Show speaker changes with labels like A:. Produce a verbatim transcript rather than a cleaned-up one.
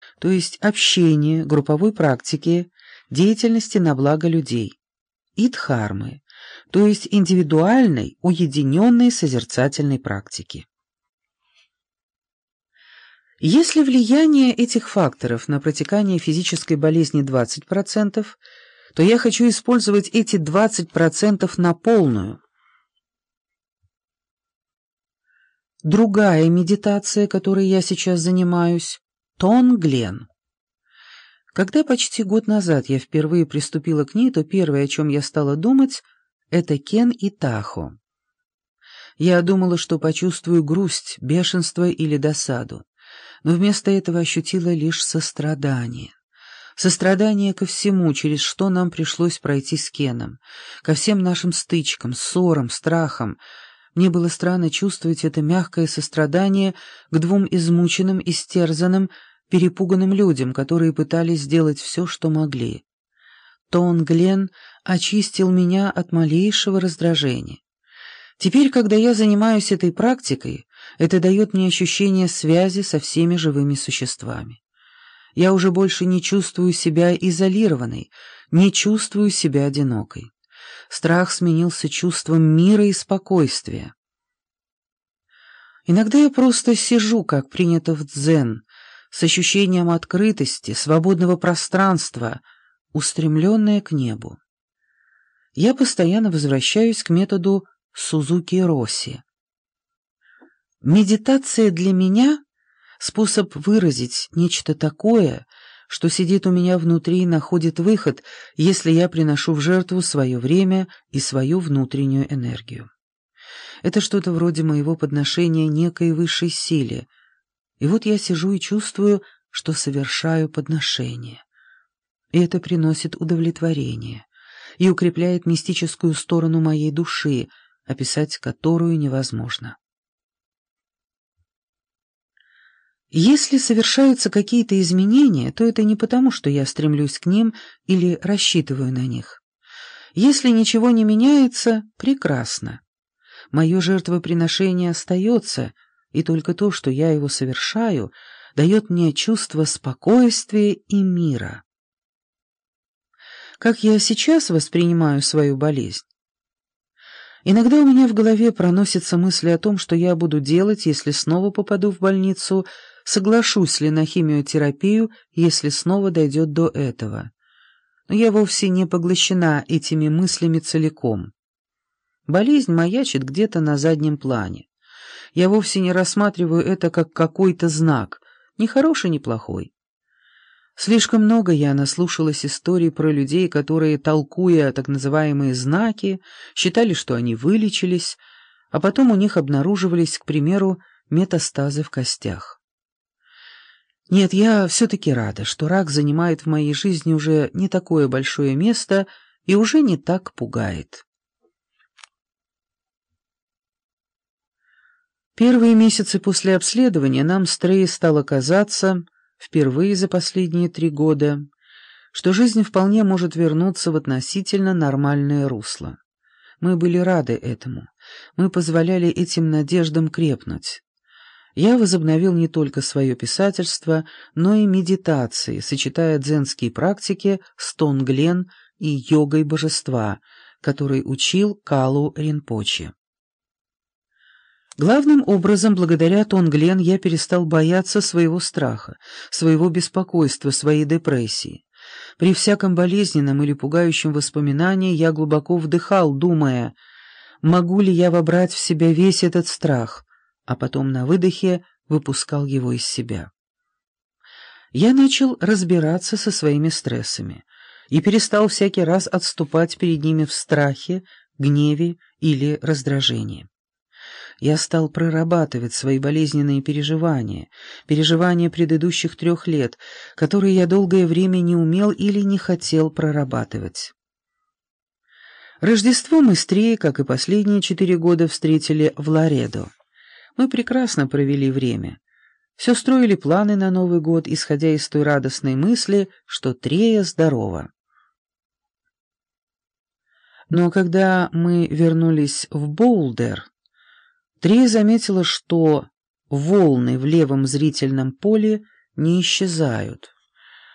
A: то есть общение, групповой практики, деятельности на благо людей, и дхармы, то есть индивидуальной, уединенной созерцательной практики. Если влияние этих факторов на протекание физической болезни двадцать процентов, то я хочу использовать эти двадцать процентов на полную. Другая медитация, которой я сейчас занимаюсь, Тонглен. Когда почти год назад я впервые приступила к ней, то первое, о чем я стала думать, это Кен и Тахо. Я думала, что почувствую грусть, бешенство или досаду, но вместо этого ощутила лишь сострадание. Сострадание ко всему, через что нам пришлось пройти с Кеном, ко всем нашим стычкам, ссорам, страхам. Мне было странно чувствовать это мягкое сострадание к двум измученным, истерзанным, перепуганным людям, которые пытались сделать все, что могли. Тонглен очистил меня от малейшего раздражения. Теперь, когда я занимаюсь этой практикой, это дает мне ощущение связи со всеми живыми существами. Я уже больше не чувствую себя изолированной, не чувствую себя одинокой. Страх сменился чувством мира и спокойствия. Иногда я просто сижу, как принято в дзен, с ощущением открытости, свободного пространства, устремленное к небу. Я постоянно возвращаюсь к методу Сузуки-Росси. Медитация для меня — способ выразить нечто такое, что сидит у меня внутри и находит выход, если я приношу в жертву свое время и свою внутреннюю энергию. Это что-то вроде моего подношения некой высшей силе, и вот я сижу и чувствую, что совершаю подношение. И это приносит удовлетворение и укрепляет мистическую сторону моей души, описать которую невозможно. Если совершаются какие-то изменения, то это не потому, что я стремлюсь к ним или рассчитываю на них. Если ничего не меняется, прекрасно. Мое жертвоприношение остается, и только то, что я его совершаю, дает мне чувство спокойствия и мира. Как я сейчас воспринимаю свою болезнь? Иногда у меня в голове проносятся мысли о том, что я буду делать, если снова попаду в больницу, соглашусь ли на химиотерапию, если снова дойдет до этого. Но я вовсе не поглощена этими мыслями целиком. Болезнь маячит где-то на заднем плане. Я вовсе не рассматриваю это как какой-то знак, ни хороший, ни плохой. Слишком много я наслушалась историй про людей, которые, толкуя так называемые знаки, считали, что они вылечились, а потом у них обнаруживались, к примеру, метастазы в костях. Нет, я все-таки рада, что рак занимает в моей жизни уже не такое большое место и уже не так пугает. Первые месяцы после обследования нам с Трей стало казаться, впервые за последние три года, что жизнь вполне может вернуться в относительно нормальное русло. Мы были рады этому. Мы позволяли этим надеждам крепнуть. Я возобновил не только свое писательство, но и медитации, сочетая дзенские практики с Тонглен и йогой божества, которой учил Калу Ринпоче. Главным образом, благодаря Тонглен, я перестал бояться своего страха, своего беспокойства, своей депрессии. При всяком болезненном или пугающем воспоминании я глубоко вдыхал, думая, могу ли я вобрать в себя весь этот страх, а потом на выдохе выпускал его из себя. Я начал разбираться со своими стрессами и перестал всякий раз отступать перед ними в страхе, гневе или раздражении. Я стал прорабатывать свои болезненные переживания, переживания предыдущих трех лет, которые я долгое время не умел или не хотел прорабатывать. Рождество мы с Трей, как и последние четыре года, встретили в Ларедо. Мы прекрасно провели время. Все строили планы на Новый год, исходя из той радостной мысли, что Трея здорова. Но когда мы вернулись в Боулдер, Трея заметила, что волны в левом зрительном поле не исчезают.